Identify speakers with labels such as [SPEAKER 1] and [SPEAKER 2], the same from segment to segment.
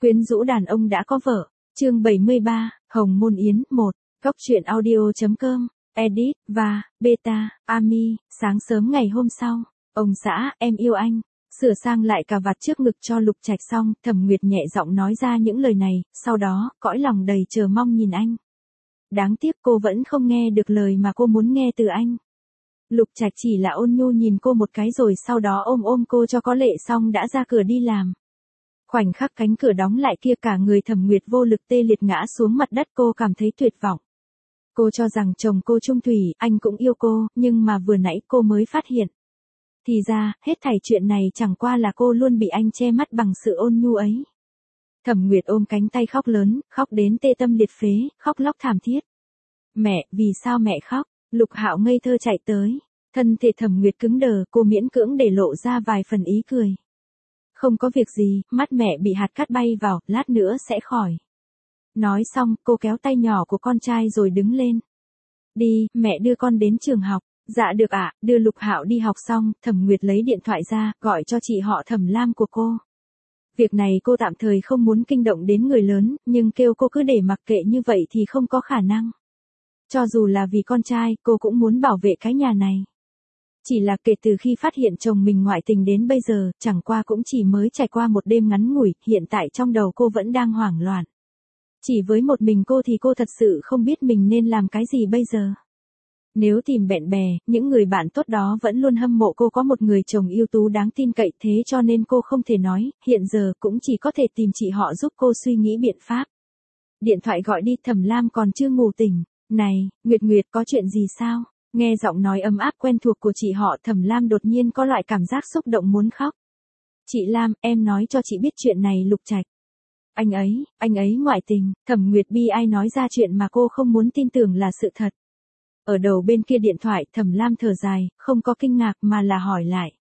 [SPEAKER 1] Quyến rũ đàn ông đã có vợ. Chương 73, Hồng Môn Yến 1. Góc truyện audio.com. Edit và Beta, Ami. Sáng sớm ngày hôm sau, ông xã, em yêu anh. Sửa sang lại cà vạt trước ngực cho Lục Trạch xong, Thẩm Nguyệt nhẹ giọng nói ra những lời này, sau đó, cõi lòng đầy chờ mong nhìn anh. Đáng tiếc cô vẫn không nghe được lời mà cô muốn nghe từ anh. Lục Trạch chỉ là ôn nhu nhìn cô một cái rồi sau đó ôm cô cho có lệ xong đã ra cửa đi làm. Khoảnh khắc cánh cửa đóng lại kia, cả người Thẩm Nguyệt vô lực tê liệt ngã xuống mặt đất, cô cảm thấy tuyệt vọng. Cô cho rằng chồng cô trung thủy, anh cũng yêu cô, nhưng mà vừa nãy cô mới phát hiện. Thì ra, hết thảy chuyện này chẳng qua là cô luôn bị anh che mắt bằng sự ôn nhu ấy. Thẩm Nguyệt ôm cánh tay khóc lớn, khóc đến tê tâm liệt phế, khóc lóc thảm thiết. Mẹ, vì sao mẹ khóc? Lục Hạo ngây thơ chạy tới. Thân thể Thẩm Nguyệt cứng đờ, cô miễn cưỡng để lộ ra vài phần ý cười. Không có việc gì, mắt mẹ bị hạt cát bay vào, lát nữa sẽ khỏi. Nói xong, cô kéo tay nhỏ của con trai rồi đứng lên. Đi, mẹ đưa con đến trường học. Dạ được ạ. Đưa Lục Hạo đi học xong, Thẩm Nguyệt lấy điện thoại ra, gọi cho chị họ Thẩm Lam của cô. Việc này cô tạm thời không muốn kinh động đến người lớn, nhưng kêu cô cứ để mặc kệ như vậy thì không có khả năng. Cho dù là vì con trai, cô cũng muốn bảo vệ cái nhà này. Chỉ là kể từ khi phát hiện chồng mình ngoại tình đến bây giờ, chẳng qua cũng chỉ mới trải qua một đêm ngắn ngủi, hiện tại trong đầu cô vẫn đang hoảng loạn. Chỉ với một mình cô thì cô thật sự không biết mình nên làm cái gì bây giờ. Nếu tìm bạn bè, những người bạn tốt đó vẫn luôn hâm mộ cô có một người chồng ưu tú đáng tin cậy, thế cho nên cô không thể nói, hiện giờ cũng chỉ có thể tìm chị họ giúp cô suy nghĩ biện pháp. Điện thoại gọi đi, Thẩm Lam còn chưa ngủ tỉnh. Này, Nguyệt Nguyệt, có chuyện gì sao? Nghe giọng nói ấm áp quen thuộc của chị họ, Thẩm Lam đột nhiên có loại cảm giác xúc động muốn khóc. Chị Lam, em nói cho chị biết chuyện này. Lục Trạch. Anh ấy ngoại tình. Thẩm Nguyệt bi ai nói ra chuyện mà cô không muốn tin tưởng là sự thật. Ở đầu bên kia điện thoại, Thẩm Lam thở dài, không có kinh ngạc mà là hỏi lại.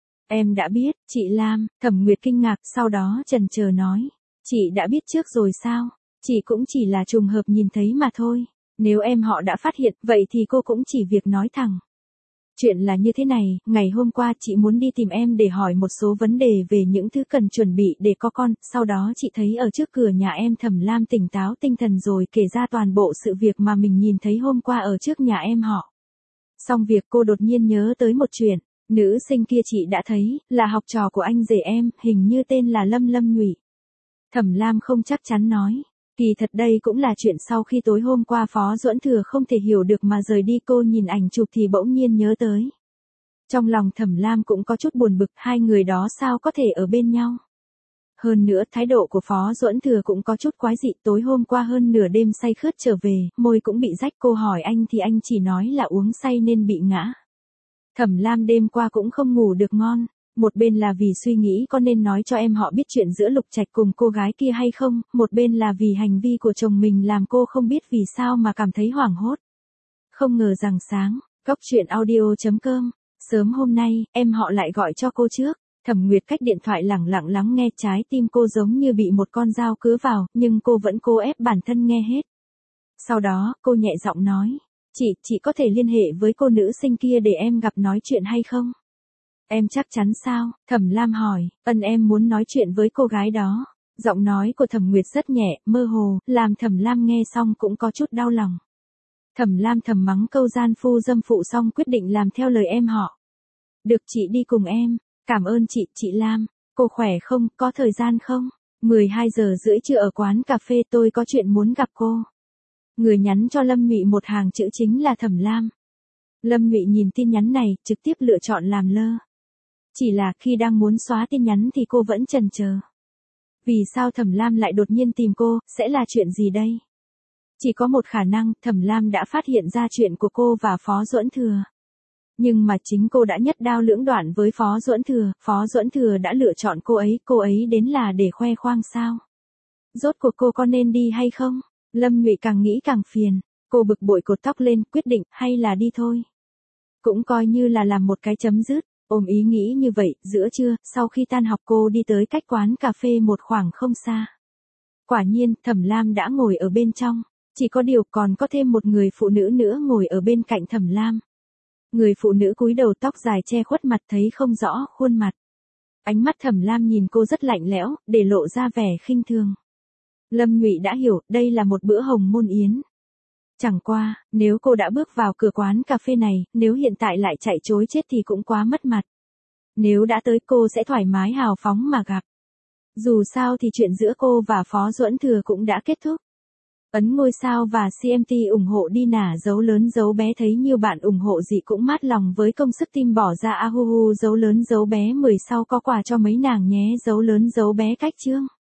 [SPEAKER 1] Em đã biết, chị Lam. Thẩm Nguyệt kinh ngạc, sau đó chần chờ nói. Chị đã biết trước rồi sao? Chị cũng chỉ là trùng hợp nhìn thấy mà thôi. Nếu em họ đã phát hiện, vậy thì cô cũng chỉ việc nói thẳng. Chuyện là như thế này, ngày hôm qua chị muốn đi tìm em để hỏi một số vấn đề về những thứ cần chuẩn bị để có con, sau đó chị thấy ở trước cửa nhà em. Thẩm Lam tỉnh táo tinh thần rồi kể ra toàn bộ sự việc mà mình nhìn thấy hôm qua ở trước nhà em họ. Xong việc cô đột nhiên nhớ tới một chuyện, nữ sinh kia chị đã thấy, là học trò của anh rể em, hình như tên là Lâm Nhụy. Thẩm Lam không chắc chắn nói. Kỳ thật đây cũng là chuyện sau khi tối hôm qua Phó Duẫn Thừa không thể hiểu được mà rời đi, cô nhìn ảnh chụp thì bỗng nhiên nhớ tới. Trong lòng Thẩm Lam cũng có chút buồn bực, hai người đó sao có thể ở bên nhau. Hơn nữa thái độ của Phó Duẫn Thừa cũng có chút quái dị, tối hôm qua hơn nửa đêm say khướt trở về, môi cũng bị rách, cô hỏi anh thì anh chỉ nói là uống say nên bị ngã. Thẩm Lam đêm qua cũng không ngủ được ngon. Một bên là vì suy nghĩ có nên nói cho em họ biết chuyện giữa Lục Trạch cùng cô gái kia hay không, một bên là vì hành vi của chồng mình làm cô không biết vì sao mà cảm thấy hoảng hốt. Không ngờ rằng sáng, góc truyện audio.com, sớm hôm nay, em họ lại gọi cho cô trước. Thẩm Nguyệt cách điện thoại lẳng lặng lắng nghe, trái tim cô giống như bị một con dao cứa vào, nhưng cô vẫn cố ép bản thân nghe hết. Sau đó, cô nhẹ giọng nói, chị có thể liên hệ với cô nữ sinh kia để em gặp nói chuyện hay không? Em chắc chắn sao? Thẩm Lam hỏi. Em muốn nói chuyện với cô gái đó. Giọng nói của Thẩm Nguyệt rất nhẹ, mơ hồ, làm Thẩm Lam nghe xong cũng có chút đau lòng. Thẩm Lam thầm mắng câu gian phu dâm phụ xong quyết định làm theo lời em họ. Được, chị đi cùng em. Cảm ơn chị Lam. Cô khỏe không, có thời gian không? 12 giờ rưỡi trưa ở quán cà phê, tôi có chuyện muốn gặp cô. Người nhắn cho Lâm Nhụy một hàng chữ chính là Thẩm Lam. Lâm Nhụy nhìn tin nhắn này, trực tiếp lựa chọn làm lơ. Chỉ là khi đang muốn xóa tin nhắn thì cô vẫn chần chờ. Vì sao Thẩm Lam lại đột nhiên tìm cô, sẽ là chuyện gì đây? Chỉ có một khả năng, Thẩm Lam đã phát hiện ra chuyện của cô và Phó Duẫn Thừa. Nhưng mà chính cô đã nhất đao lưỡng đoạn với Phó Duẫn Thừa đã lựa chọn cô ấy đến là để khoe khoang sao? Rốt cuộc cô có nên đi hay không? Lâm Nhụy càng nghĩ càng phiền, cô bực bội cột tóc lên, quyết định, hay là đi thôi. Cũng coi như là làm một cái chấm dứt. Ôm ý nghĩ như vậy, giữa trưa, sau khi tan học cô đi tới cách quán cà phê một khoảng không xa. Quả nhiên, Thẩm Lam đã ngồi ở bên trong. Chỉ có điều còn có thêm một người phụ nữ nữa ngồi ở bên cạnh Thẩm Lam. Người phụ nữ cúi đầu, tóc dài che khuất mặt, thấy không rõ khuôn mặt. Ánh mắt Thẩm Lam nhìn cô rất lạnh lẽo, để lộ ra vẻ khinh thường. Lâm Nhụy đã hiểu, đây là một bữa hồng môn yến. Chẳng qua, nếu cô đã bước vào cửa quán cà phê này, nếu hiện tại lại chạy trối chết thì cũng quá mất mặt. Nếu đã tới cô sẽ thoải mái hào phóng mà gặp. Dù sao thì chuyện giữa cô và Phó Duẫn Thừa cũng đã kết thúc. Ấn ngôi sao và CMT ủng hộ đi nả dấu lớn dấu bé, thấy nhiều bạn ủng hộ gì cũng mát lòng với công sức team bỏ ra ahuhu dấu lớn dấu bé 10 sau có quà cho mấy nàng nhé dấu lớn dấu bé cách chương.